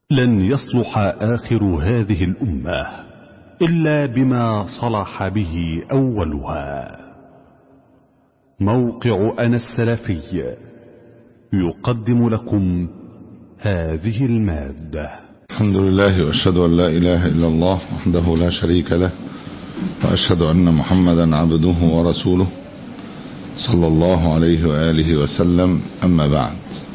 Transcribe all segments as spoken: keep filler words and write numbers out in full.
لن يصلح آخر هذه الأمة إلا بما صلح به أولها. موقع أنا السلفي يقدم لكم هذه المادة. الحمد لله وأشهد أن لا إله إلا الله وحده لا شريك له، وأشهد أن محمدا عبده ورسوله صلى الله عليه وآله وسلم. أما بعد،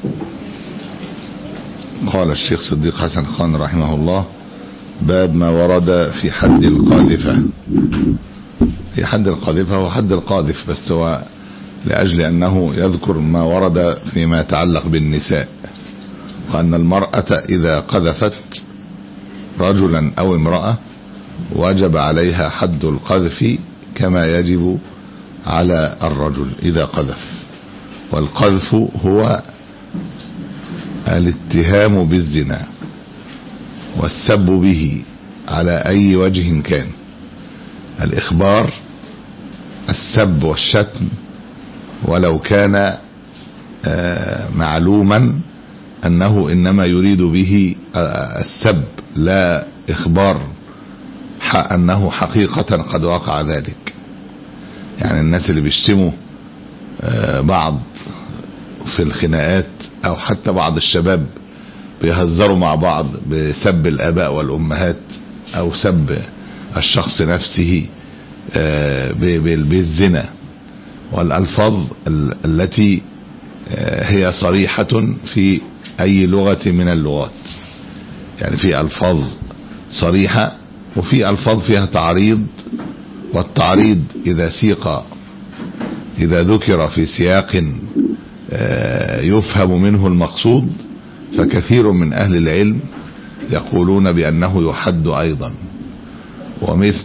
قال الشيخ صديق حسن خان رحمه الله: باب ما ورد في حد القاذفة. في حد القاذفة هو حد القاذف، بس هو لأجل أنه يذكر ما ورد فيما يتعلق بالنساء، وأن المرأة إذا قذفت رجلا أو امرأة وجب عليها حد القذف كما يجب على الرجل إذا قذف. والقذف هو الاتهام بالزنا والسب به على أي وجه كان، الإخبار، السب والشتم، ولو كان معلوما أنه إنما يريد به السب لا إخبار أنه حقيقة قد وقع ذلك. يعني الناس اللي بيشتموا بعض في الخناقات، أو حتى بعض الشباب بيهزروا مع بعض بسب الآباء والأمهات أو سب الشخص نفسه بالزنا، والألفاظ التي هي صريحة في أي لغة من اللغات. يعني في ألفاظ صريحة وفي ألفاظ فيها تعريض، والتعريض إذا سيق إذا ذكر في سياق يفهم منه المقصود، فكثير من أهل العلم يقولون بأنه يحد أيضا. ومثل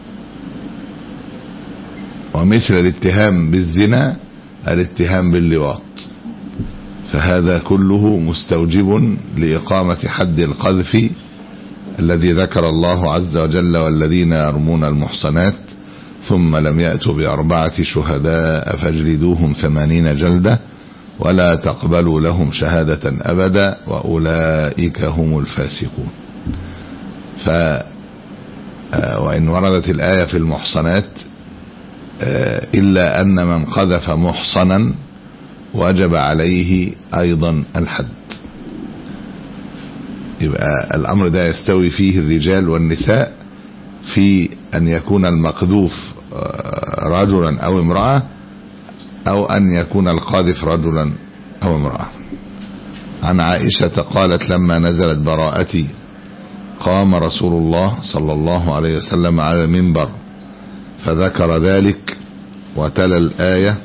ومثل الاتهام بالزنا الاتهام باللواط، فهذا كله مستوجب لإقامة حد القذف الذي ذكر الله عز وجل: والذين يرمون المحصنات ثم لم يأتوا بأربعة شهداء فاجلدوهم ثمانين جلدة ولا تقبلوا لهم شهادة أبدا وأولئك هم الفاسقون. ف وإن وردت الآية في المحصنات إلا أن من قذف محصنا وجب عليه أيضا الحد. يبقى الأمر ده يستوي فيه الرجال والنساء في أن يكون المقذوف رجلا أو امرأة، أو أن يكون القاذف رجلا أو امرأة. عن عائشة قالت: لما نزلت براءتي قام رسول الله صلى الله عليه وسلم على المنبر فذكر ذلك وتلا الآية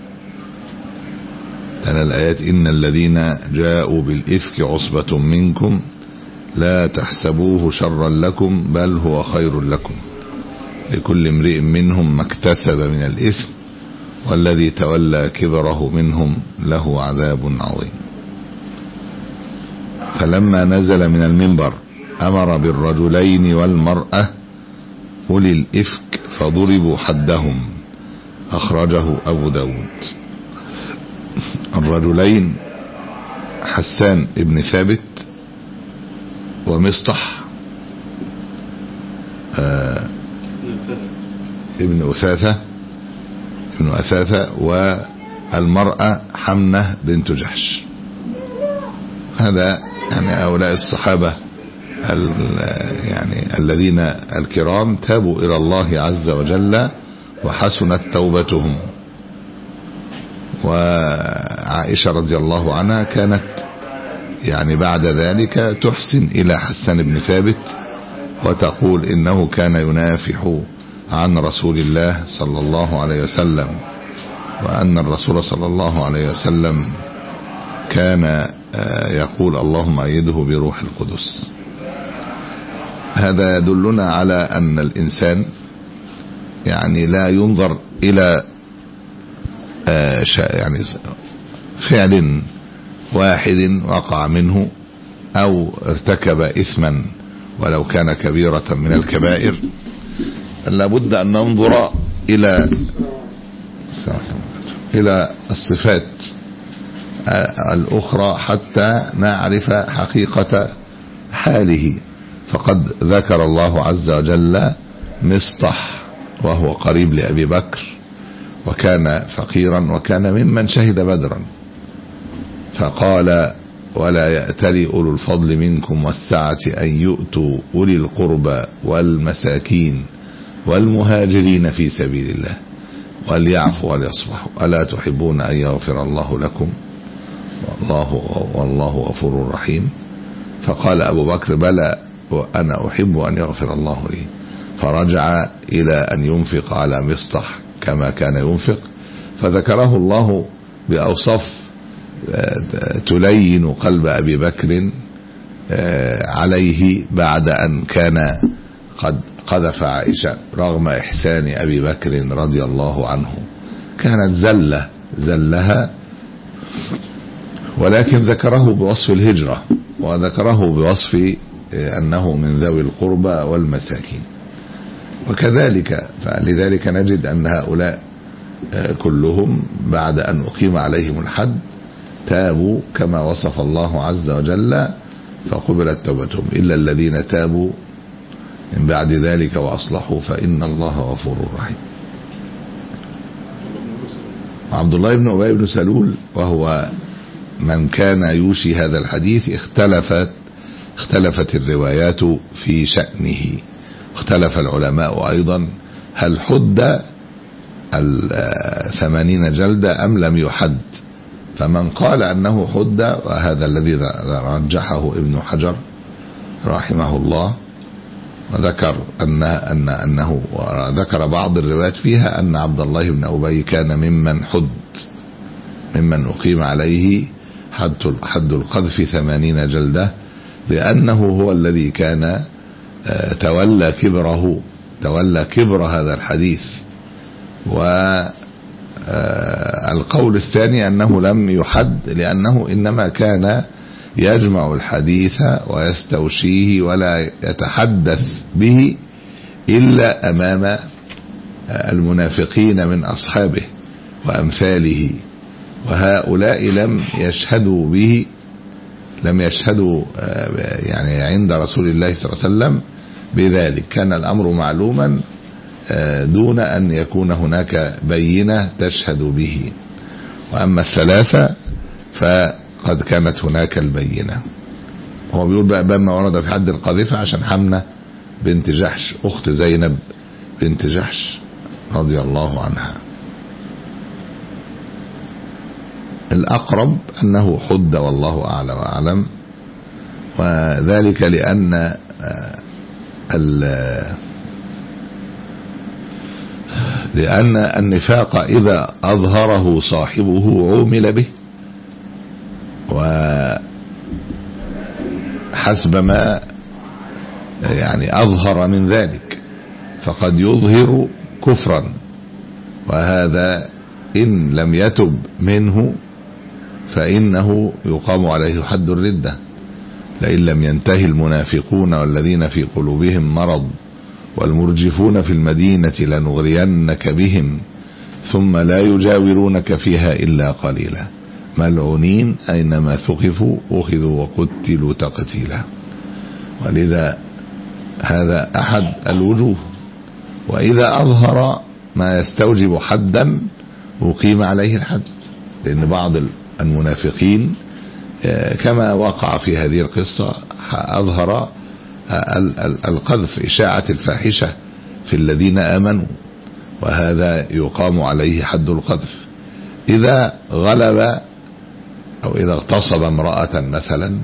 تلا الآيات: إن الذين جاءوا بالإفك عصبة منكم لا تحسبوه شرا لكم بل هو خير لكم لكل امرئ منهم ما اكتسب من الإثم والذي تولى كبره منهم له عذاب عظيم. فلما نزل من المنبر أمر بالرجلين والمرأة أولي الإفك فضربوا حدهم. أخرجه أبو داود. الرجلين حسان ابن ثابت ومصطح آه ابن أثاثة ابن أثاثة والمرأة حمنة بنت جحش. هذا يعني هؤلاء الصحابة يعني الذين الكرام تابوا إلى الله عز وجل وحسنت توبتهم. وعائشة رضي الله عنها كانت يعني بعد ذلك تحسن إلى حسان بن ثابت وتقول إنه كان ينافح عن رسول الله صلى الله عليه وسلم، وأن الرسول صلى الله عليه وسلم كان يقول: اللهم أيده بروح القدس. هذا يدلنا على أن الإنسان يعني لا ينظر إلى يعني فعل واحد وقع منه أو ارتكب إثما ولو كان كبيرة من الكبائر، لابد أن ننظر إلى إلى الصفات الأخرى حتى نعرف حقيقة حاله، فقد ذكر الله عز وجل مصطح وهو قريب لأبي بكر وكان فقيرا وكان ممن شهد بدرا، فقال ولا يأتل أولو الفضل منكم والسعة أن يؤتوا أولي القربى والمساكين والمهاجرين في سبيل الله وليعفوا وليصفحوا ألا تحبون أن يغفر الله لكم والله, والله غفور رحيم. فقال أبو بكر بلى وأنا أحب أن يغفر الله لي، فرجع إلى أن ينفق على مصطح كما كان ينفق، فذكره الله بأوصاف تلين قلب أبي بكر عليه بعد أن كان قد قذف عائشة رغم إحسان أبي بكر رضي الله عنه. كانت زلة زلها، ولكن ذكره بوصف الهجرة وذكره بوصف أنه من ذوي القربى والمساكين. وكذلك فلذلك نجد أن هؤلاء كلهم بعد أن أقيم عليهم الحد تابوا كما وصف الله عز وجل فقبلت توبتهم، إلا الذين تابوا من بعد ذلك وأصلحوا فإن الله غفور رحيم. عبد الله بن أبي بن سلول وهو من كان يوشي هذا الحديث اختلفت اختلفت الروايات في شأنه، اختلف العلماء أيضا هل حد الثمانين جلدة أم لم يحد، فمن قال أنه حد وهذا الذي رجحه ابن حجر رحمه الله، وذكر أن أن أنه ذكر بعض الروايات فيها أن عبد الله بن أبي كان ممن حد ممن أقيم عليه حد حد القذف ثمانين جلدة، لأنه هو الذي كان تولى كبره تولى كبر هذا الحديث. والقول الثاني أنه لم يحد لأنه إنما كان يجمع الحديث ويستوشيه ولا يتحدث به إلا أمام المنافقين من أصحابه وأمثاله، وهؤلاء لم يشهدوا به لم يشهدوا يعني عند رسول الله صلى الله عليه وسلم بذلك، كان الأمر معلوما دون أن يكون هناك بينة تشهد به. وأما الثلاثة فقد كانت هناك البينة. هو بيقول بقى بما ورد في حد القذيفة عشان حمنة بنت جحش أخت زينب بنت جحش رضي الله عنها. الأقرب أنه حد والله أعلى وأعلم، وذلك لأن لأن النفاق إذا أظهره صاحبه عومل به، وحسب ما يعني أظهر من ذلك فقد يظهر كفرا، وهذا إن لم يتب منه فإنه يقام عليه حد الردة. لئن لم ينتهي المنافقون والذين في قلوبهم مرض والمرجفون في المدينة لنغرينك بهم ثم لا يجاورونك فيها إلا قليلا ملعونين أينما ثقفوا أخذوا وقتلوا تقتيلا. ولذا هذا أحد الوجوه. وإذا أظهر ما يستوجب حدا أقيم عليه الحد، لأن بعض المنافقين كما وقع في هذه القصة أظهر القذف إشاعة الفاحشة في الذين آمنوا، وهذا يقام عليه حد القذف. إذا غلب أو إذا اغتصب امرأة مثلا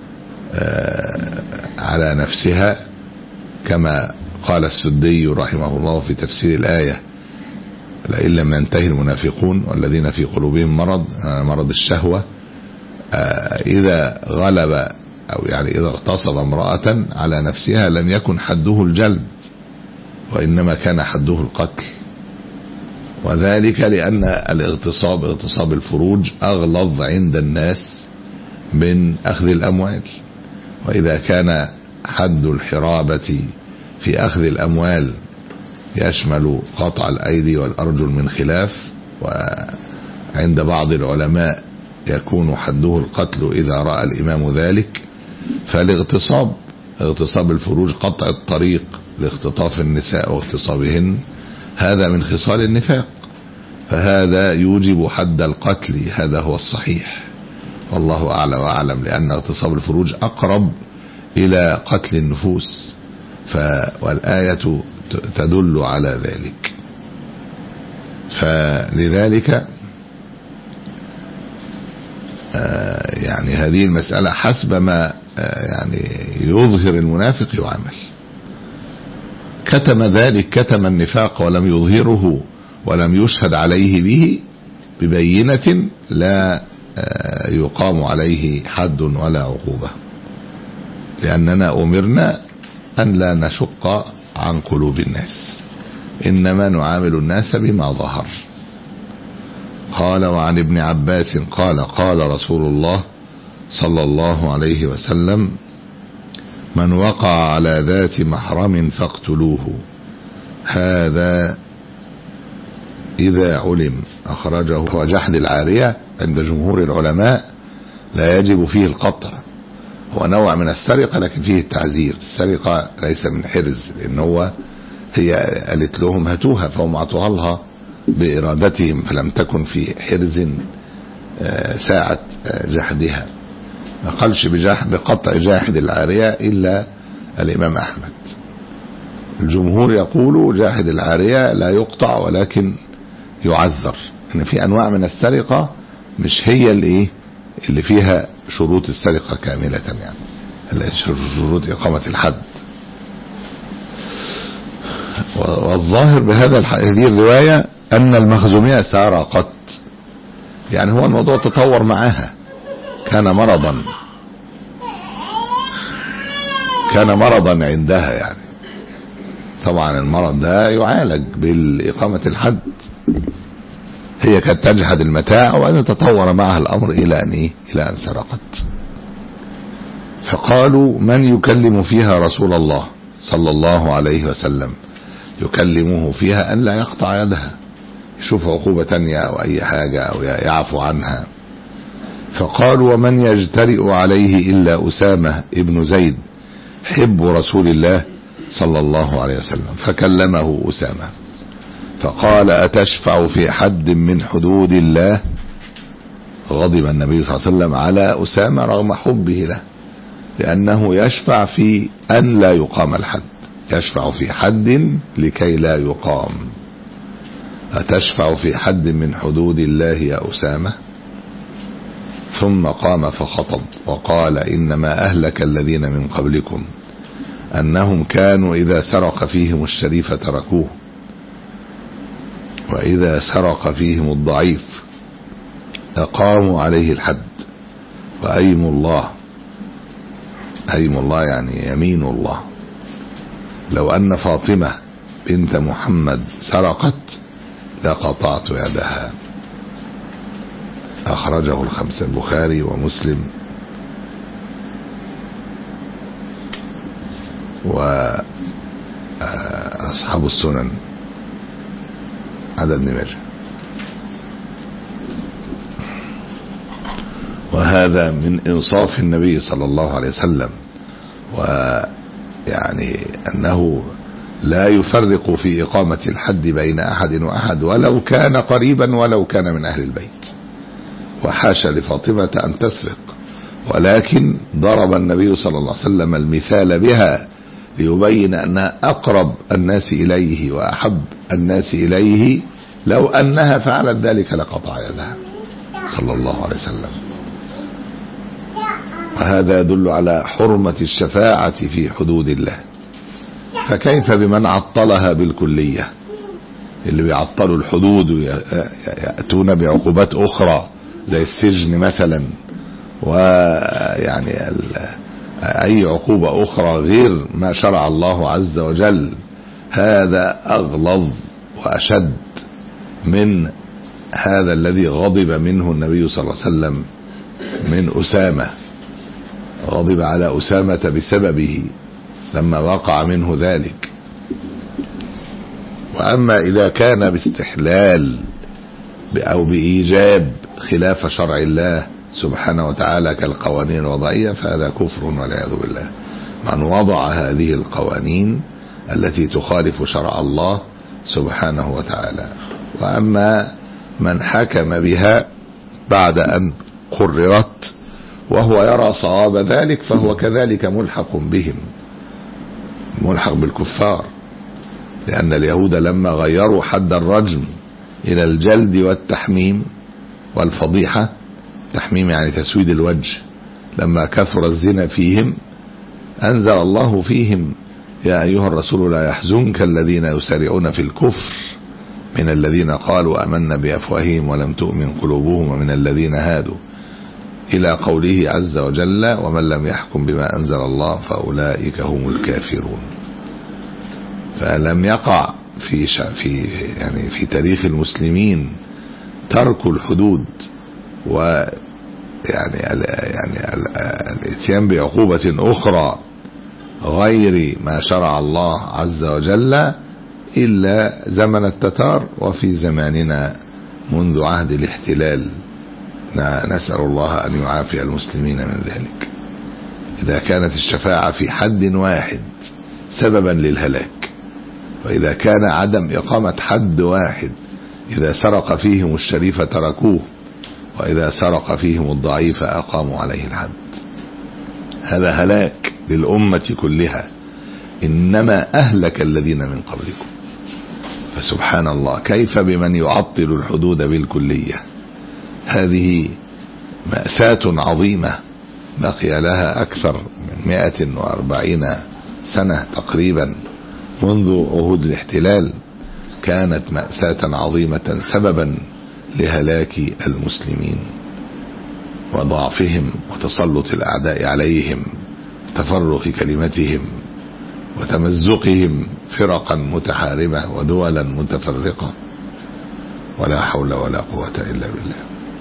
على نفسها كما قال السدي رحمه الله في تفسير الآية لئن لم ينتهي المنافقون والذين في قلوبهم مرض مرض الشهوة، إذا غلب أو يعني إذا اغتصب امرأة على نفسها لم يكن حده الجلد وإنما كان حده القتل، وذلك لأن الاغتصاب اغتصاب الفروج أغلظ عند الناس من أخذ الأموال. وإذا كان حد الحرابة في أخذ الأموال يشمل قطع الأيدي والأرجل من خلاف، وعند بعض العلماء يكون حده القتل إذا رأى الإمام ذلك، فالاغتصاب اغتصاب الفروج قطع الطريق لاختطاف النساء واغتصابهن هذا من خصال النفاق، فهذا يوجب حد القتل، هذا هو الصحيح والله أعلى وأعلم، لأن اغتصاب الفروج أقرب إلى قتل النفوس، والآية تدل على ذلك. فلذلك يعني هذه المسألة حسب ما يعني يظهر المنافق يعمل. كتم ذلك، كتم النفاق ولم يظهره ولم يشهد عليه به ببينة، لا يقام عليه حد ولا عقوبة، لأننا أمرنا أن لا نشق عن قلوب الناس، إنما نعامل الناس بما ظهر. قال: وعن ابن عباس قال: قال رسول الله صلى الله عليه وسلم: من وقع على ذات محرم فاقتلوه، هذا إذا علم. أخرجه. وجحد العارية عند جمهور العلماء لا يجب فيه القطع، هو نوع من السرقة لكن فيه التعزير. السرقة ليس من حرز، لأن هو هي قالت لهم هاتوها فهم أعطوها لها بإرادتهم، فلم تكن في حرز ساعة جحدها. ما قالش بقطع جاحد العارية إلا الإمام أحمد. الجمهور يقول جاحد العارية لا يقطع ولكن يعذر، ان في انواع من السرقة مش هي اللي اللي فيها شروط السرقة كاملة، يعني شروط اقامة الحد. والظاهر بهذا هذه الرواية ان المخزومية سرقت، يعني هو الموضوع تطور معها، كان مرضا كان مرضا عندها، يعني طبعا المرض ده يعالج بالإقامة الحد. هي كانت تجحد المتاع وأن تطور معها الأمر إلى أن إيه؟ إلى أن سرقت. فقالوا: من يكلم فيها رسول الله صلى الله عليه وسلم؟ يكلمه فيها أن لا يقطع يدها، يشوف عقوبة تانية أو أي حاجة أو يعفو عنها. فقالوا: ومن يجترئ عليه إلا أسامة ابن زيد حب رسول الله صلى الله عليه وسلم. فكلمه أسامة فقال: أتشفع في حد من حدود الله؟ غضب النبي صلى الله عليه وسلم على أسامة رغم حبه له، لأنه يشفع في أن لا يقام الحد، يشفع في حد لكي لا يقام. أتشفع في حد من حدود الله يا أسامة؟ ثم قام فخطب وقال: إنما أهلك الذين من قبلكم أنهم كانوا إذا سرق فيهم الشريف تركوه، وإذا سرق فيهم الضعيف أقاموا عليه الحد. وأيم الله، أيم الله يعني يمين الله، لو أن فاطمة بنت محمد سرقت لقطعت يدها. أخرجه الخمسة، البخاري ومسلم وأصحاب السنن عدد ابن ماجه. وهذا من إنصاف النبي صلى الله عليه وسلم، ويعني أنه لا يفرق في إقامة الحد بين أحد وأحد ولو كان قريبا ولو كان من أهل البيت. وحاشا لفاطمة أن تسرق، ولكن ضرب النبي صلى الله عليه وسلم المثال بها ليبين أنها أقرب الناس إليه وأحب الناس إليه، لو أنها فعلت ذلك لقطع يدها صلى الله عليه وسلم. وهذا يدل على حرمة الشفاعة في حدود الله. فكيف بمن عطلها بالكلية؟ اللي بيعطلوا الحدود ويأتون بعقوبات أخرى زي السجن مثلا، ويعني أي عقوبة أخرى غير ما شرع الله عز وجل، هذا أغلظ وأشد من هذا الذي غضب منه النبي صلى الله عليه وسلم من أسامة. غضب على أسامة بسببه لما وقع منه ذلك. وأما إذا كان باستحلال أو بإيجاب خلاف شرع الله سبحانه وتعالى كالقوانين الوضعية فهذا كفر والعياذ بالله. من وضع هذه القوانين التي تخالف شرع الله سبحانه وتعالى. وأما من حكم بها بعد أن قررت وهو يرى صواب ذلك فهو كذلك ملحق بهم، ملحق بالكفار، لأن اليهود لما غيروا حد الرجم إلى الجلد والتحميم والفضيحة، تحميم يعني تسويد الوجه، لما كثر الزنا فيهم أنزل الله فيهم يا أيها الرسول لا يحزنك الذين يسارعون في الكفر من الذين قالوا آمنا بأفواههم ولم تؤمن قلوبهم ومن الذين هادوا إلى قوله عز وجل ومن لم يحكم بما أنزل الله فأولئك هم الكافرون. فلم يقع في في يعني في تاريخ المسلمين ترك الحدود و يعني يعني الاتيان بعقوبة أخرى غير ما شرع الله عز وجل إلا زمن التتار وفي زماننا منذ عهد الاحتلال. نسأل الله أن يعافي المسلمين من ذلك. إذا كانت الشفاعة في حد واحد سببا للهلاك، وإذا كان عدم إقامة حد واحد إذا سرق فيهم الشريف تركوه وإذا سرق فيهم الضعيف أقاموا عليه الحد، هذا هلاك للأمة كلها. إنما أهلك الذين من قبلكم. فسبحان الله كيف بمن يعطل الحدود بالكلية. هذه مأساة عظيمة بقي لها أكثر من مائة وأربعين سنة تقريبا منذ عهود الاحتلال، كانت مأساة عظيمة سببا لهلاك المسلمين وضعفهم وتسلط الأعداء عليهم، تفرق كلمتهم وتمزقهم فرقا متحاربة ودولا متفرقة، ولا حول ولا قوة إلا بالله.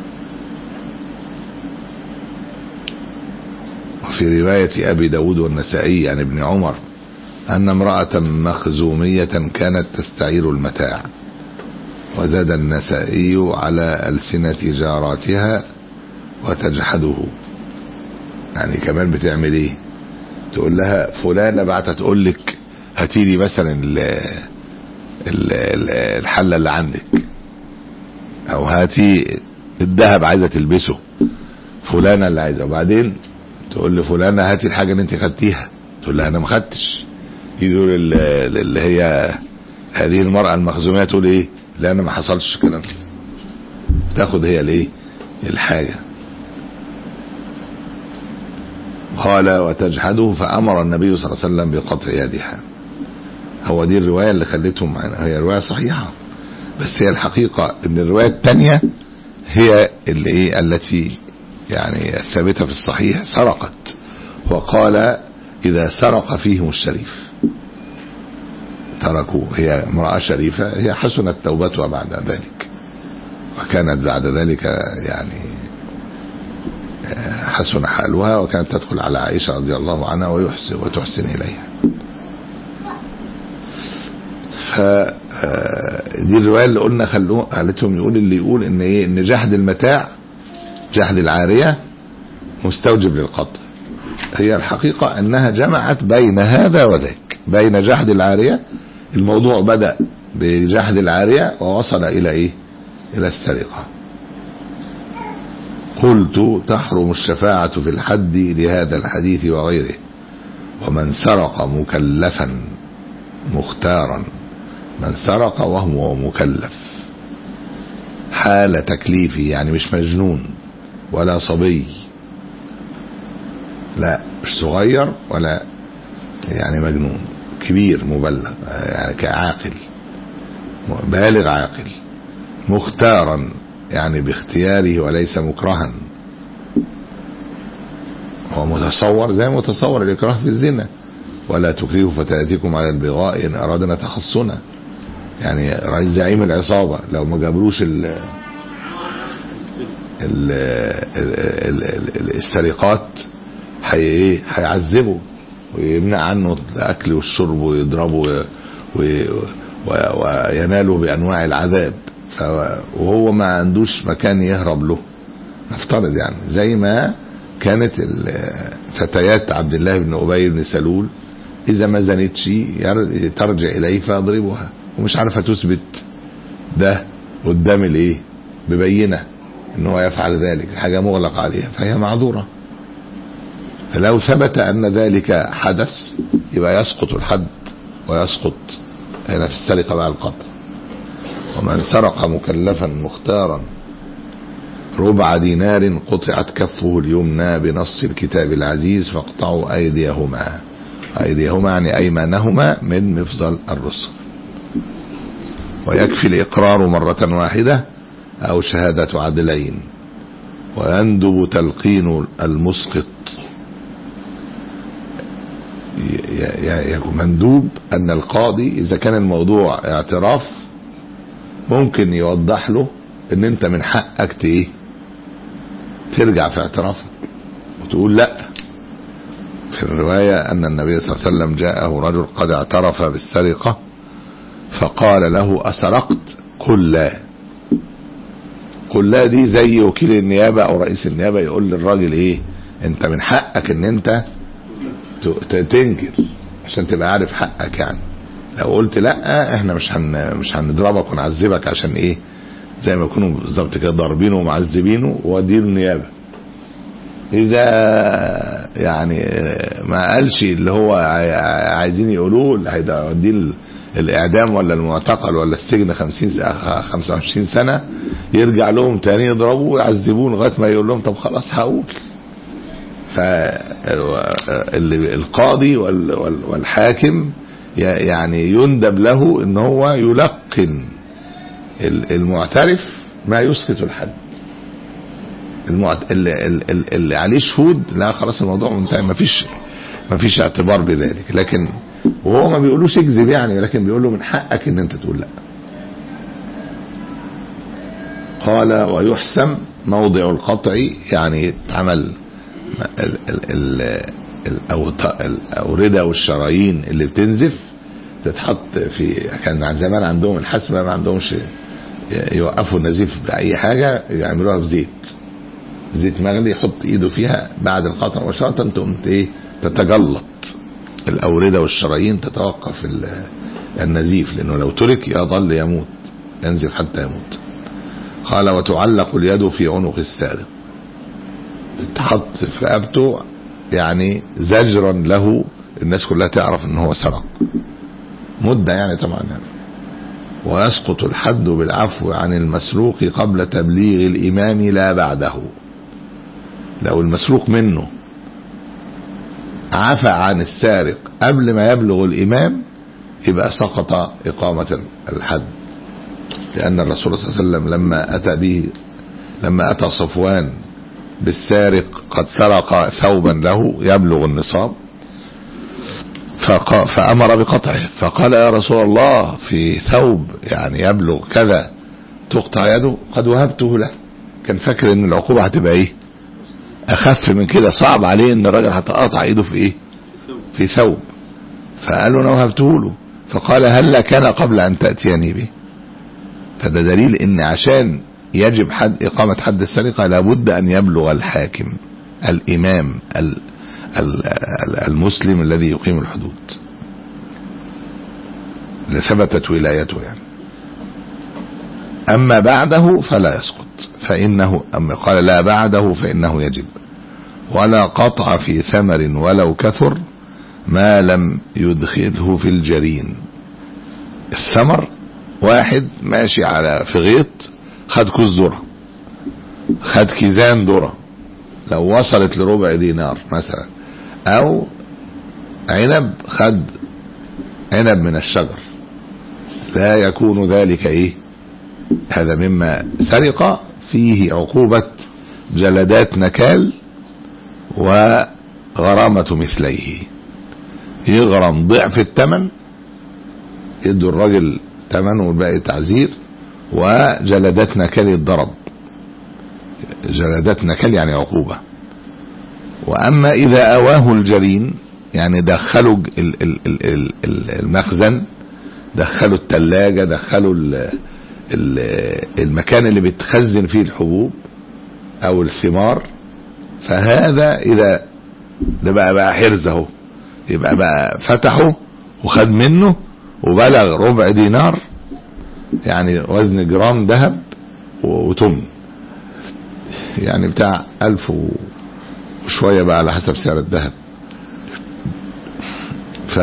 وفي رواية أبي داود والنسائي عن ابن عمر أن امرأة مخزومية كانت تستعير المتاع، وزاد النسائي على ألسنة جاراتها وتجحده، يعني كمان بتعمل ايه؟ تقول لها فلانة بعتت تقول لك هاتي لي مثلا ال ال الحلة اللي عندك، او هاتي الذهب عايزة تلبسه فلانة اللي عايزة، وبعدين تقول لفلانة هاتي الحاجة اللي انت خدتيها، تقول لها انا ما خدتش. يقول اللي هي هذه المرأة المخزومية تقول ايه؟ لا انا ما حصلش الكلام ده، تاخد هي الايه الحاجة. قال وتجحده فأمر النبي صلى الله عليه وسلم بقطع يدها. هو دي الرواية اللي خلتهم معنا، هي رواية صحيحة، بس هي الحقيقة ان الرواية الثانية هي اللي ايه التي يعني الثابتة في الصحيح سرقت، وقال إذا سرق فيهم الشريف تركوه. هي امرأة شريفة، هي حسنت توبتها بعد ذلك، وكانت بعد ذلك يعني حسن حالها، وكانت تدخل على عائشة رضي الله عنها ويحسن وتحسن إليها. فدي الرواية اللي قلنا خلوه خلتهم يقول اللي يقول ان ايه ان جحد المتاع جحد العارية مستوجب للقطع. هي الحقيقة انها جمعت بين هذا وذاك، بين جحد العارية، الموضوع بدأ بجحد العارية ووصل الى ايه الى السرقة. قلت تحرم الشفاعة في الحد لهذا الحديث وغيره، ومن سرق مكلفا مختارا، من سرق وهو مكلف حال تكليفه، يعني مش مجنون ولا صبي، لا مش صغير ولا يعني مجنون، كبير مبلغ يعني كعاقل بالغ عاقل، مختارا يعني باختياره وليس مكرها. هو متصور زي متصور الإكراه في الزنا، ولا تكرهوا فتياتكم على البغاء إن أرادنا تحصنا. يعني رئيس زعيم العصابة لو ما جابلوش ال ال السرقات هي هيعذبه ويمنع عنه الأكل والشرب ويضربه ويناله بأنواع العذاب، وهو ما عندوش مكان يهرب له نفترض يعني زي ما كانت فتيات عبد الله بن أبي بن سلول إذا ما زنتش ترجع إليه فيضربها، ومش عارفة تثبت ده قدام الايه ببينه ان هو يفعل ذلك، حاجة مغلق عليها فهي معذورة. فلو ثبت ان ذلك حدث يبقى يسقط الحد ويسقط هنا في السرقة مع القطع. ومن سرق مكلفا مختارا ربع دينار قطعت كفه اليمنى بنص الكتاب العزيز فاقطعوا ايديهما، ايديهما يعني ايمانهما من مفصل الرسل. ويكفي الإقرار مرة واحدة أو شهادة عدلين. ويندب تلقين المسقط، مندوب أن القاضي إذا كان الموضوع اعتراف ممكن يوضح له أن أنت من حقك ايه ترجع في اعترافك وتقول لا. في الرواية أن النبي صلى الله عليه وسلم جاءه رجل قد اعترف بالسرقة فقال له أسرقت؟ قل لا. قل لا دي زي وكيل النيابة أو رئيس النيابة يقول للراجل إيه أنت من حقك أن أنت تنكر عشان تبقى عارف حقك. يعني لو قلت لا احنا مش هن مش هنضربك ونعذبك عشان إيه زي ما يكونوا بالظبط كده ضاربينه ومعذبينه ووديه النيابة. إذا يعني ما قالش اللي هو عايزين يقولوه هيوديه الإعدام ولا المعتقل ولا السجن خمسين خمسة وعشرين سنة، يرجع لهم تاني يضربوه ويعذبوه لغاية ما يقول لهم طب خلاص هقول. فالقاضي والحاكم يعني يندب له ان هو يلقن المعترف ما يسقط الحد. المعت... اللي, اللي عليه شهود لا خلاص الموضوع منتهي، ما فيش ما فيش اعتبار بذلك. لكن وهو ما بيقولوش اكذب يعني، لكن بيقول له من حقك ان انت تقول لا. قال ويحسم موضع القطع، يعني يتعمل الأوردة والشرايين اللي بتنزف تتحط في، كان زمان عندهم الحسمة ما عندهمش يوقفوا النزيف بأي حاجة يعملوها بزيت زيت مغلي، يحط ايده فيها بعد القطع وشرطا تقوم ايه تتجلط الأوردة والشرايين تتوقف النزيف، لأنه لو ترك يظل يموت ينزف حتى يموت. قال وتعلق اليد في عنق السارق، تتحط في رقبته يعني زجرا له الناس كلها تعرف ان هو سرق مدة يعني طبعا يعني. ويسقط الحد بالعفو عن المسروق قبل تبليغ الإمام لا بعده. لو المسروق منه عفى عن السارق قبل ما يبلغ الإمام يبقى سقط إقامة الحد، لأن الرسول صلى الله عليه وسلم لما أتى به لما أتى صفوان بالسارق قد سرق ثوبا له يبلغ النصاب فأمر بقطعه، فقال يا رسول الله في ثوب يعني يبلغ كذا تقطع يده؟ قد وهبته له. كان فاكر ان العقوبة هتبقى ايه اخف من كده، صعب عليه ان الراجل هتقطع ايده في ايه في ثوب، فقال له انا وهبته له. فقال هل كان قبل ان تأتيني به؟ فده دليل ان عشان يجب حد إقامة حد السرقة لابد أن يبلغ الحاكم الإمام المسلم الذي يقيم الحدود لثبتت ولايته يعني. أما بعده فلا يسقط، فإنه أما قال لا بعده فإنه يجب. ولا قطع في ثمر ولو كثر ما لم يدخله في الجرين. الثمر واحد ماشي على في غيط خد كوز ذرة، خد كيزان ذرة لو وصلت لربع دينار مثلا، او عنب خد عنب من الشجر، لا يكون ذلك ايه هذا مما سرق فيه عقوبة جلدات نكال وغرامة مثليه. يغرم ضعف الثمن، يدوا الراجل ثمنه والباقي تعزير، وجلدات نكال الضرب، جلدات نكال يعني عقوبة. وأما إذا أواه الجرين يعني دخلوا المخزن، دخلوا التلاجة، دخلوا المكان اللي بتخزن فيه الحبوب، او الثمار، فهذا اذا ده بقى بقى حرز اهو، يبقى بقى فتحه وخد منه وبلغ ربع دينار، يعني وزن جرام ذهب وتمن، يعني بتاع ألف وشوية بقى على حسب سعر الذهب. ف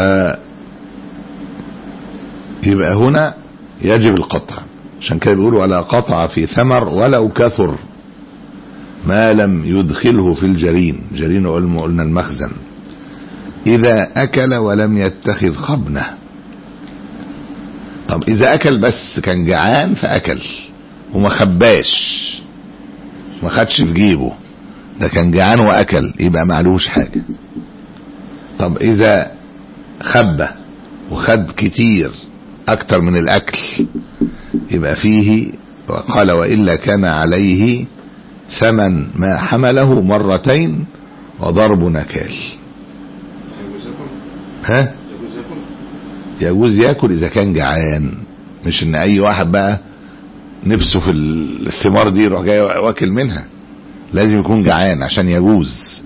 يبقى هنا يجب القطع، عشان كده بيقولوا ولا قطع في ثمر ولو كثر ما لم يدخله في الجرين. جرين قلنا المخزن. إذا أكل ولم يتخذ خبنه. طب إذا أكل بس كان جعان فأكل وما خباش، ما خدش في جيبه، ده كان جعان وأكل، يبقى معلوش حاجة. طب إذا خبى وخد كتير أكتر من الأكل، يبقى فيه قال وإلا كان عليه ثمن ما حمله مرتين وضرب نكال. ها يجوز ياكل اذا كان جعان، مش ان اي واحد بقى نفسه في الثمار دي يروح جاي واكل منها، لازم يكون جعان عشان يجوز.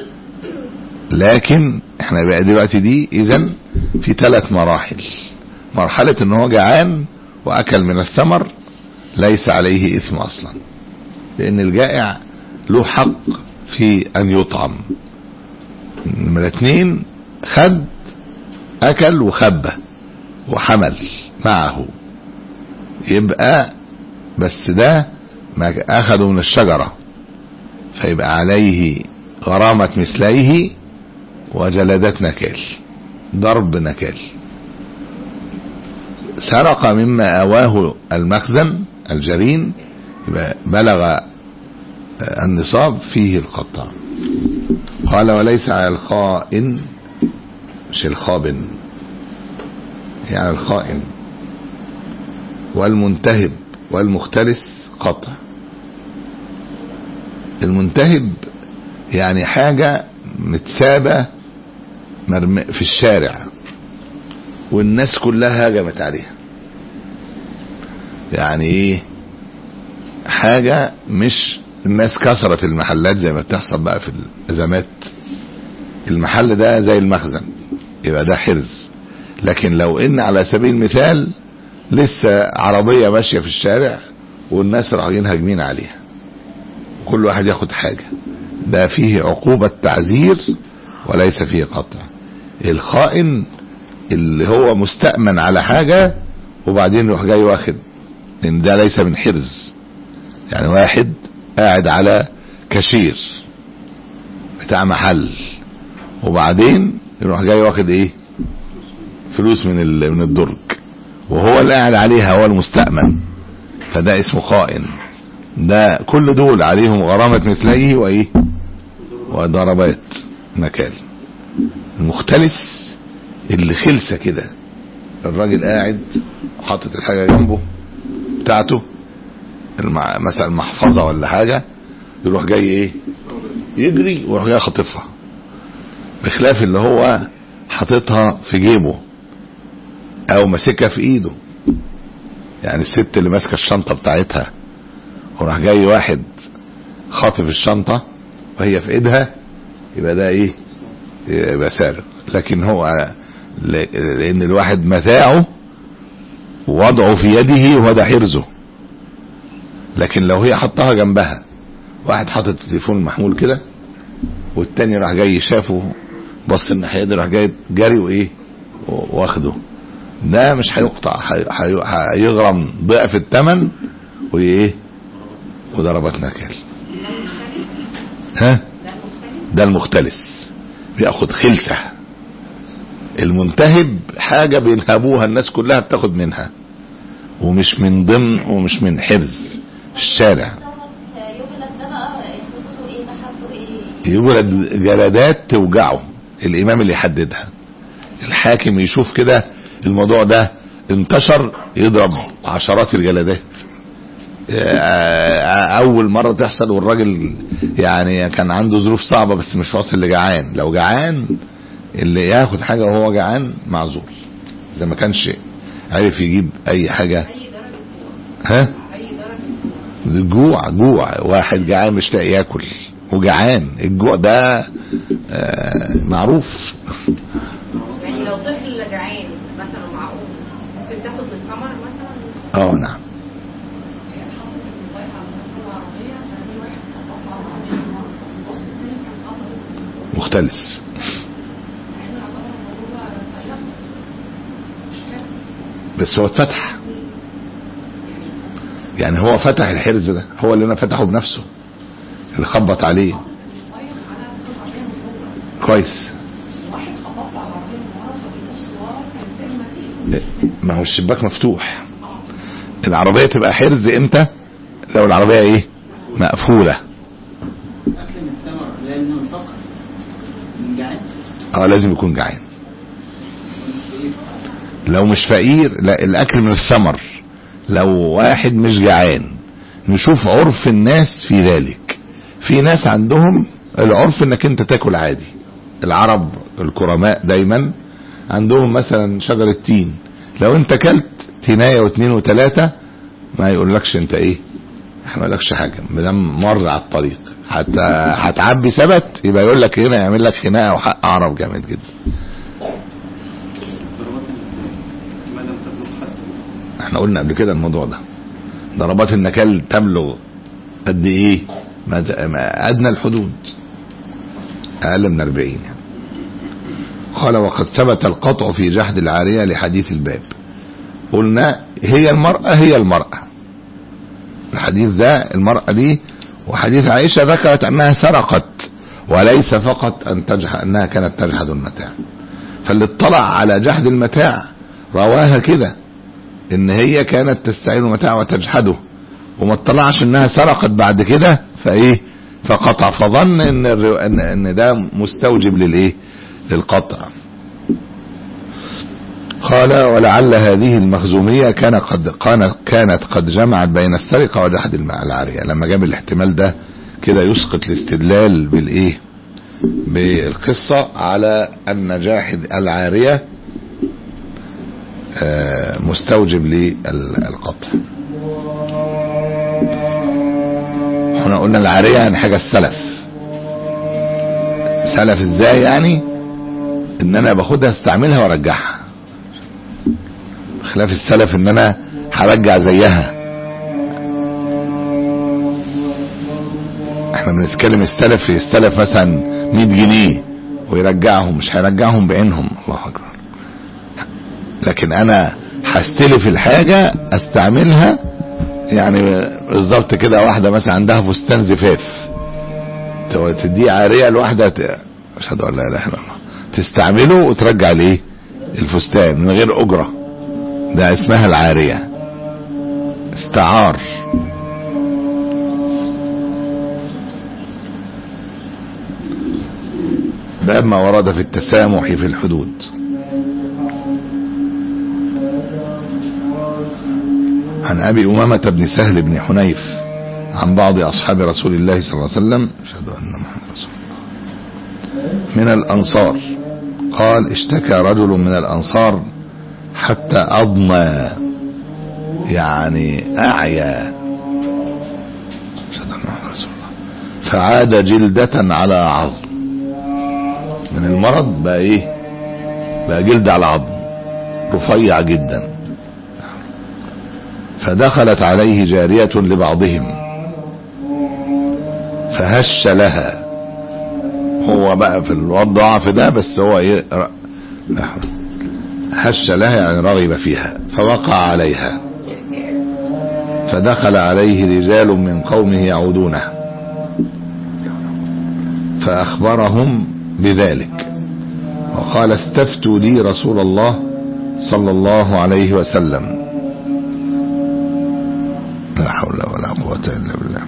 لكن احنا بقى دلوقتي دي اذن في ثلاث مراحل. مرحلة ان هو جعان واكل من الثمر ليس عليه اثم اصلا، لان الجائع له حق في ان يطعم. من الاثنين خد اكل وخبه وحمل معه، يبقى بس ده ما اخذوا من الشجرة، فيبقى عليه غرامة مثليه وجلدت نكال، ضرب نكال. سرق مما اواه المخزن الجرين، يبقى بلغ النصاب فيه القطع. قال وليس على الخائن، مش الخابن، يعني الخائن والمنتهب والمختلس قطع. المنتهب يعني حاجة متسابة في الشارع والناس كلها هجمت عليها، يعني ايه؟ حاجة مش الناس كسرت المحلات زي ما بتحصل بقى في الازمات، المحل ده زي المخزن، يبقى ده حرز. لكن لو ان على سبيل المثال لسه عربية ماشية في الشارع والناس رايحين هاجمين عليها، كل واحد ياخد حاجة، ده فيه عقوبة تعزير وليس فيه قطع. الخائن اللي هو مستأمن على حاجة وبعدين يروح جاي واخد، لان ده ليس من حرز. يعني واحد قاعد على كاشير بتاع محل وبعدين يروح جاي واخد ايه؟ فلوس من من الدرج، وهو اللي قاعد عليها، هو المستأمن، فده اسمه خائن. ده كل دول عليهم غرامة مثليه وايه؟ وضربات نكال. المختلس اللي خلسة كده، الراجل قاعد حاطط الحاجة جنبه بتاعته، مثلا محفظة ولا حاجة، يروح جاي ايه؟ يجري ويروح جاي خاطفها، بخلاف اللي هو حاططها في جيبه او ماسكها في ايده. يعني الست اللي ماسكه الشنطه بتاعتها وراح جاي واحد خاطف الشنطه وهي في ايدها، يبقى ده ايه؟ يبقى سارق. لكن هو لان الواحد متاعه ووضعه في يده وهو ده حرزه. لكن لو هي حطها جنبها، واحد حاطط التليفون المحمول كده والتاني راح جاي شافه بص الناحيه دي، راح جاي جري وايه؟ واخده، ده مش هيقطع، هيغرم ضعف الثمن وايه؟ وضربت نكال. ها ده المختلس بياخد خلسه. المنتهب حاجه بينهبوها الناس كلها بتاخد منها، ومش من ضمن ومش من حرز في الشارع. يولد جلدات توجعه، الامام اللي يحددها، الحاكم يشوف كده الموضوع ده انتشر يضرب عشرات الجلدات. اول مرة تحصل والراجل يعني كان عنده ظروف صعبة بس مش واصل اللي جعان. لو جعان اللي ياخد حاجة وهو جعان معذور، اذا ما كانش عارف يجيب اي حاجة. ها الجوع جوع، واحد جعان مش لاقي ياكل وجعان، الجوع ده آه معروف. يعني لو طفل جعان مثلا مع أم ممكن تاخد من ثمر مثلا؟ اه نعم. مختلف. بس هو اتفتح، يعني هو فتح الحرز ده، هو اللي انا فتحه بنفسه، اللي خبط عليه. كويس. ما هو الشباك مفتوح. العربية تبقى حرز امتى؟ لو العربية ايه مقفولة. اكل من الثمر لازم يفكر من جعان. اه لازم يكون جعان. لو مش فقير لا، الاكل من الثمر. لو واحد مش جعان نشوف عرف الناس في ذلك. في ناس عندهم العرف انك انت تاكل عادي. العرب الكرماء دايما عندهم مثلا شجرة تين، لو انت كلت تيناية واثنين وثلاثة ما يقولكش انت ايه، ما يقولكش حاجة مدام مر على الطريق. حتى هتعبي ثبت يبقى يقول لك هنا يعمل لك خناقة وحق عرب جامد جدا. احنا قلنا قبل كده الموضوع ده، ضربات النكال تبلغ قد ايه؟ ادنى الحدود اقل من أربعين يعني. قال وقد ثبت القطع في جحد العارية لحديث الباب. قلنا هي المرأة هي المرأة، الحديث ده المرأة دي، وحديث عائشة ذكرت انها سرقت وليس فقط ان تجحد، انها كانت تجحد المتاع. فاللي اطلع على جحد المتاع رواها كده ان هي كانت تستعين المتاع وتجحده، وما اطلعش انها سرقت بعد كده فايه فقطع، فظن ان ان ان ده مستوجب للايه للقطع. قال ولعل هذه المخزومية كان قد كانت قد جمعت بين السرقة وجحد العارية. لما جاب الاحتمال ده كده يسقط الاستدلال بالايه بالقصة على ان جاحد العارية مستوجب للقطع. هنا قلنا العارية يعني حاجة السلف. سلف ازاي؟ يعني ان انا باخدها استعملها وارجعها، خلاف السلف ان انا هرجع زيها. احنا بنتكلم السلف في السلف مثلا مية جنيه ويرجعهم، مش هيرجعهم بعينهم، الله اكبر. لكن انا هستلف الحاجة استعملها، يعني بالظبط كده. واحدة مثلا عندها فستان زفاف تدي عارية الواحدة اشهد ان لا اله الا الله تستعمله وترجع الايه الفستان من غير اجرة، ده اسمها العارية، استعار. باب ما ورد في التسامح في الحدود. عن ابي امامة بن سهل بن حنيف عن بعض اصحاب رسول الله صلى الله عليه وسلم اشهد ان محمد رسول الله من الانصار قال اشتكى رجل من الانصار حتى اضمى، يعني اعيا، اشهد ان محمد رسول الله، فعاد جلدة على عظم. من المرض بقى ايه؟ بقى جلد على عظم، رفيع جدا. فدخلت عليه جارية لبعضهم فهش لها. هو بقى في الوضع في ده، بس هو ايه هش لها يعني رغب فيها، فوقع عليها. فدخل عليه رجال من قومه يعودونه فأخبرهم بذلك وقال استفتوا لي رسول الله صلى الله عليه وسلم. لا حول ولا قوة إلا بالله.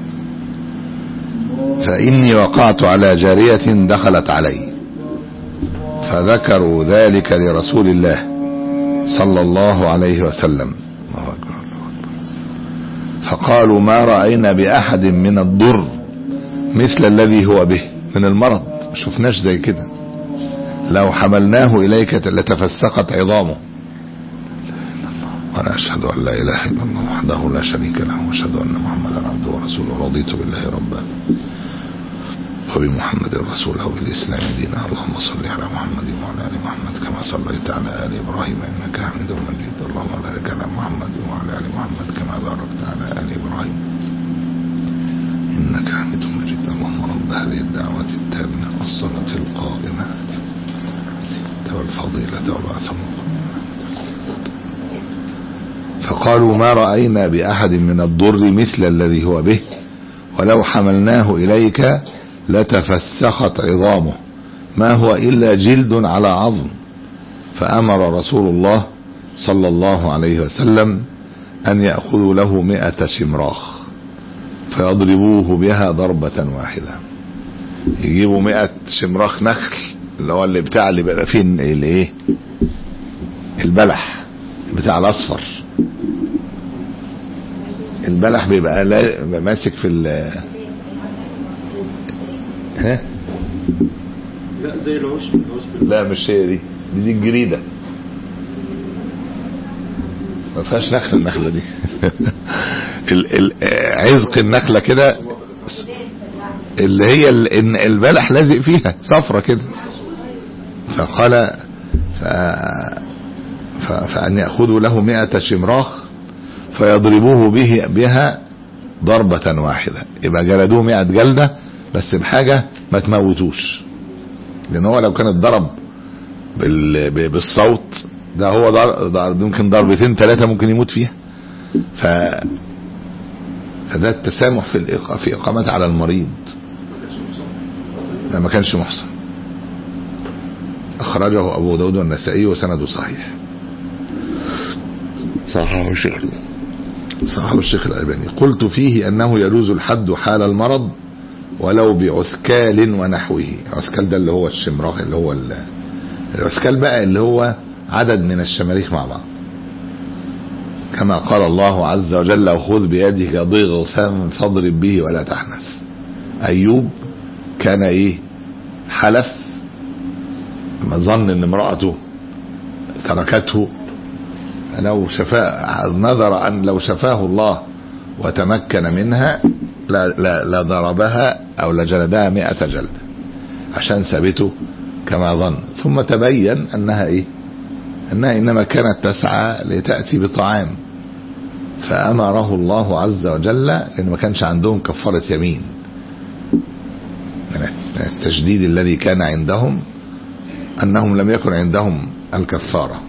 فإني وقعت على جارية دخلت علي، فذكروا ذلك لرسول الله صلى الله عليه وسلم. فقالوا ما رأينا بأحد من الضر مثل الذي هو به، من المرض شفناش زي كده، لو حملناه إليك لتفسقت عظامه. وأنا أشهد أن لا إله إلا الله وحده لا شريك له وأشهد أن محمدا عبده ورسوله رضيت بالله ربا وبمحمد رسوله وبالإسلام دينا اللهم صل على محمد وعلى آل محمد كما صليت على آل إبراهيم إنك حميد مجيد اللهم بارك على محمد وعلى آل محمد كما باركت على آل إبراهيم إنك حميد مجيد اللهم رب هذه الدعوة التامة والصلاة القائمة والفضيلة والبعث فقالوا ما رأينا بأحد من الضر مثل الذي هو به ولو حملناه إليك لتفسخت عظامه ما هو إلا جلد على عظم. فأمر رسول الله صلى الله عليه وسلم أن يأخذوا له مئة شمراخ فيضربوه بها ضربة واحدة. يجيبوا مئة شمراخ نخل اللي هو اللي بتاع اللي بقى فيه الايه البلح بتاع الاصفر. البلح بيبقى ماسك في ال ها لا زي العشب. لا مش هي دي دي, دي الجريدة ما فيهاش نخل النخلة دي ال عزق النخلة كده اللي هي البلح لازق فيها صفرة كده. فقال ف... ف... فأن يأخذوا له مئة شمراخ فيضربوه به بها ضربة واحدة. يبقى جلدوه مئة جلدة بس بحاجة ما تموتوش لأن هو لو كان اتضرب بال... بالصوت ده هو ضرب ممكن ضربتين ثلاثة ممكن يموت فيها. ف... فده التسامح في الإق... في إقامة على المريض ما كانش محسن. أخرجه أبو داود والنسائي وسنده صحيح. صححه الشيخ صححه الشيخ الألباني. قلت فيه أنه يجوز الحد حال المرض ولو بعثكال ونحوه. عثكال ده اللي هو الشمراخ اللي هو العثكال بقى اللي هو عدد من الشماريخ مع بعض كما قال الله عز وجل وخذ بيدك ضغثا فاضرب به ولا تحنث. أيوب كان ايه حلف لما ظن ان امرأته تركته لو شفاه نظر ان لو شفاه الله وتمكن منها لا, لا, لا ضربها او لجلدها مئة جلدة عشان ثابته كما ظن. ثم تبين انها ايه انها انما كانت تسعى لتأتي بطعام فامره الله عز وجل لان ما كانش عندهم كفارة يمين من التشديد الذي كان عندهم أنهم لم يكن عندهم الكفارة.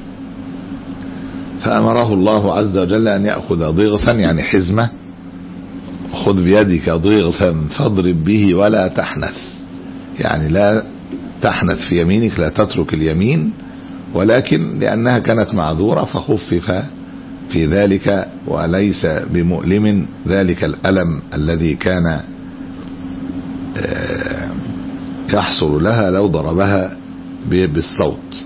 فأمره الله عز وجل أن يأخذ ضغثا يعني حزمة خذ بيدك ضغثا فاضرب به ولا تحنث يعني لا تحنث في يمينك لا تترك اليمين ولكن لأنها كانت معذورة فخفف في ذلك وليس بمؤلم ذلك الألم الذي كان يحصل لها لو ضربها بالصوت.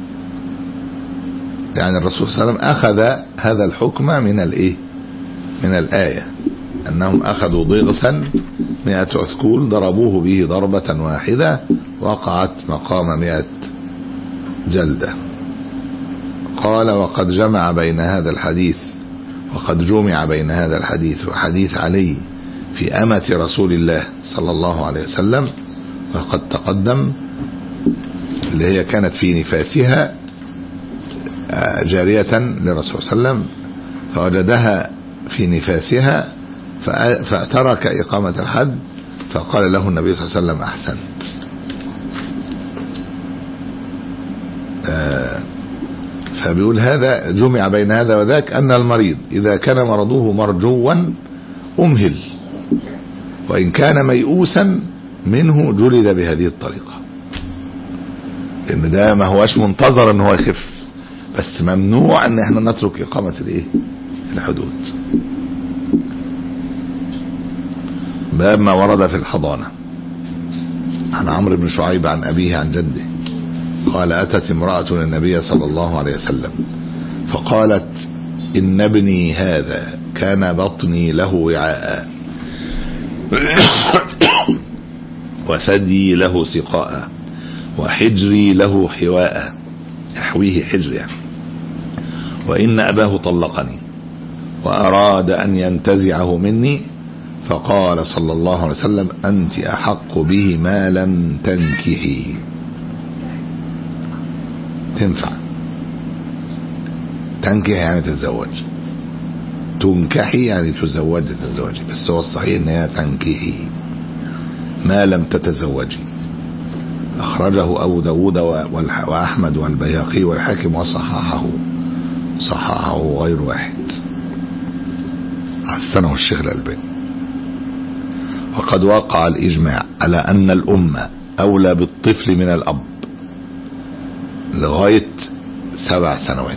يعني الرسول صلى الله عليه وسلم أخذ هذا الحكم من الإيه من الآية أنهم أخذوا ضغثا مئة عثكول ضربوه به ضربة واحدة وقعت مقام مئة جلدة. قال وقد جمع بين هذا الحديث وقد جمع بين هذا الحديث وحديث علي في أمة رسول الله صلى الله عليه وسلم وقد تقدم اللي هي كانت في نفاسها جارية للرسول صلى الله عليه وسلم فوجدها في نفاسها فترك إقامة الحد فقال له النبي صلى الله عليه وسلم أحسنت. فبيقول هذا جمع بين هذا وذاك أن المريض إذا كان مرضه مرجوا أمهل وإن كان ميؤوسا منه جلد بهذه الطريقة لأن ده ما هوش منتظر أنه يخف بس ممنوع أن احنا نترك إقامة الايه الحدود. باب ما ورد في الحضانة. عن عمرو بن شعيب عن أبيه عن جده قال أتت امرأة للنبي صلى الله عليه وسلم فقالت إن ابني هذا كان بطني له وعاء وثدي له سقاء وحجري له حواء يحويه حجر يعني وإن أباه طلقني وأراد أن ينتزعه مني، فقال صلى الله عليه وسلم أنت أحق به ما لم تنكحي. تنفع تنكح يعني تتزوج، تنكحي يعني تزوج تتزوجي، بس هو الصحيح أنها تنكحي ما لم تتزوجي. أخرجه أبو داود وأحمد والبيهقي والحاكم وصححه صححه غير واحد، حسنه الشيخ الألباني. وقد وقع الإجماع على أن الأمة أولى بالطفل من الأب لغاية سبع سنوات.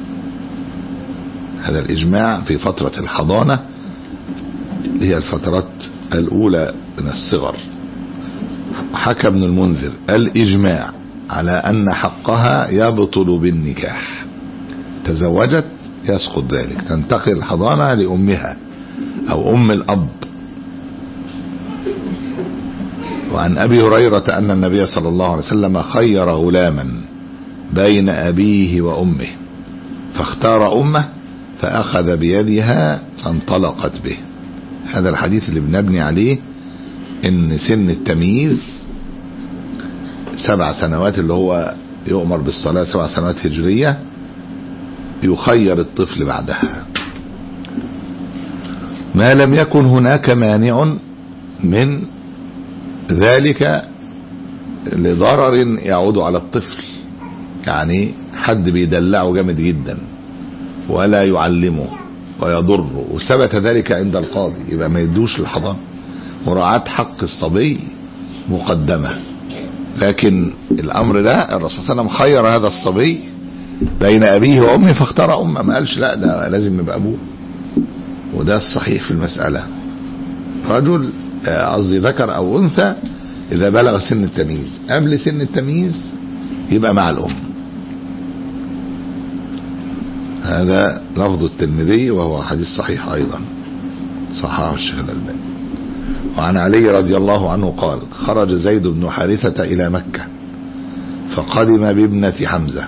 هذا الإجماع في فترة الحضانة، هي الفترات الأولى من الصغر. حكى ابن المنذر الإجماع على أن حقها يبطل بالنكاح، تزوجت يسقط ذلك، تنتقل الحضانة لأمها أو أم الأب. وعن أبي هريرة أن النبي صلى الله عليه وسلم خير غلاما بين أبيه وأمه فاختار أمه فأخذ بيدها فانطلقت به. هذا الحديث اللي بنبني عليه إن سن التمييز سبع سنوات، اللي هو يؤمر بالصلاة سبع سنوات هجرية، يخير الطفل بعدها ما لم يكن هناك مانع من ذلك لضرر يعود على الطفل، يعني حد بيدلعه جامد جدا ولا يعلمه ويضره وثبت ذلك عند القاضي، يبقى ما يدوش الحضانة. مراعاة حق الصبي مقدمة، لكن الأمر ده الرسول صلى الله عليه وسلم خير هذا الصبي بين أبيه وأمه فاختار أمه، ما قالش لا ده لازم يبقى أبوه. وده الصحيح في المسألة، رجل قصدي ذكر أو أنثى إذا بلغ سن التمييز، قبل سن التمييز يبقى مع الأم. هذا لفظ الترمذي وهو حديث صحيح أيضا، صححه الشيخ الألباني. وعن علي رضي الله عنه قال خرج زيد بن حارثة إلى مكة فقدم بابنة حمزة،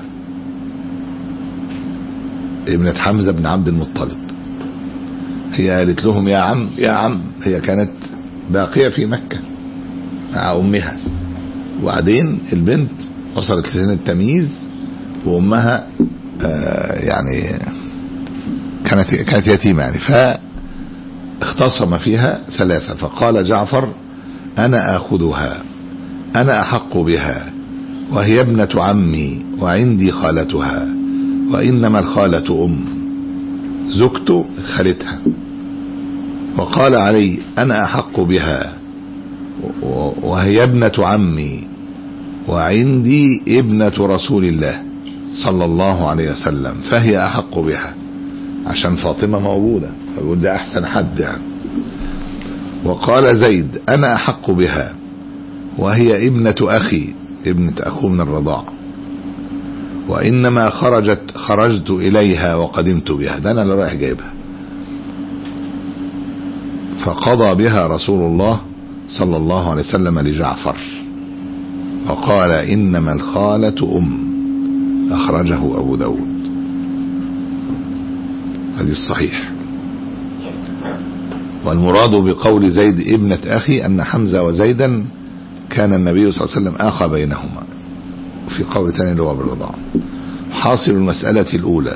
ابنة حمزة بن عبد المطلب. هي قالت لهم يا عم يا عم، هي كانت باقية في مكة مع أمها، وبعدين البنت وصلت لسن التمييز وأمها آه يعني كانت كانت يتيمة يعني، فاختصم فيها ثلاثة. فقال جعفر أنا أخذها، أنا أحق بها، وهي ابنة عمي وعندي خالتها، وإنما الخالة أم، زوجته خالتها. وقال علي أنا أحق بها وهي ابنة عمي وعندي ابنة رسول الله صلى الله عليه وسلم فهي أحق بها، عشان فاطمة موجودة فقول ده أحسن حد يعني. وقال زيد أنا أحق بها وهي ابنة أخي، ابنة أخوه من الرضاع، وإنما خرجت خرجت إليها وقدمت بها، ده أنا اللي رايح جايبها. فقضى بها رسول الله صلى الله عليه وسلم لجعفر وقال إنما الخالة أم، أخرجه أبو داود. هذه الصحيح. والمراد بقول زيد ابنة أخي أن حمزة وزيدا كان النبي صلى الله عليه وسلم آخى بينهما، في قول ثاني اللي هو بالرضاعة. حاصل المسألة الأولى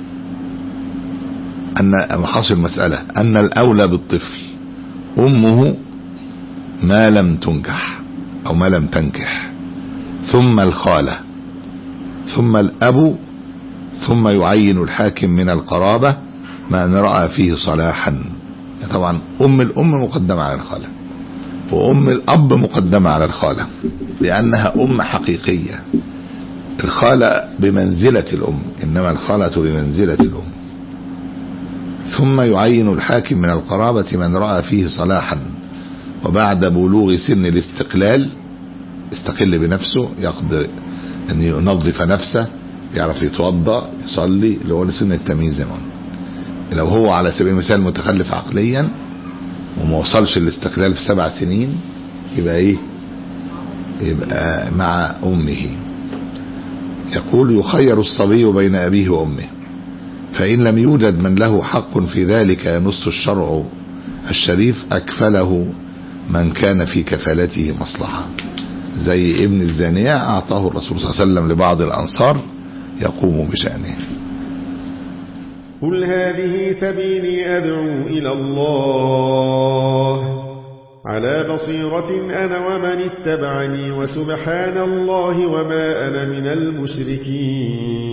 أن حاصل المسألة أن الأولى بالطفل أمه ما لم تنكح أو ما لم تنكح، ثم الخالة، ثم الأب، ثم يعين الحاكم من القرابة ما أن رأى فيه صلاحا. طبعا أم الأم مقدمة على الخالة، وأم الأب مقدمة على الخالة لأنها أم حقيقية. الخالة بمنزلة الأم، إنما الخالة بمنزلة الأم. ثم يعين الحاكم من القرابة من رأى فيه صلاحا، وبعد بلوغ سن الاستقلال يستقل بنفسه، يقدر أن ينظف نفسه، يعرف يتوضأ يصلي، اللي هو لسن التمييز زمان. لو هو على سبيل المثال متخلف عقليا وما وصلش الاستقلال في سبع سنين يبقى ايه؟ يبقى مع أمه. يقول يخير الصبي بين أبيه وأمه فإن لم يوجد من له حق في ذلك ينص الشرع الشريف أكفله من كان في كفالته مصلحة، زي ابن الزانية أعطاه الرسول صلى الله عليه وسلم لبعض الأنصار يقوم بشأنه. قل هذه سبيلي أدعو إلى الله على بصيرة أنا ومن اتبعني وسبحان الله وما أنا من المشركين.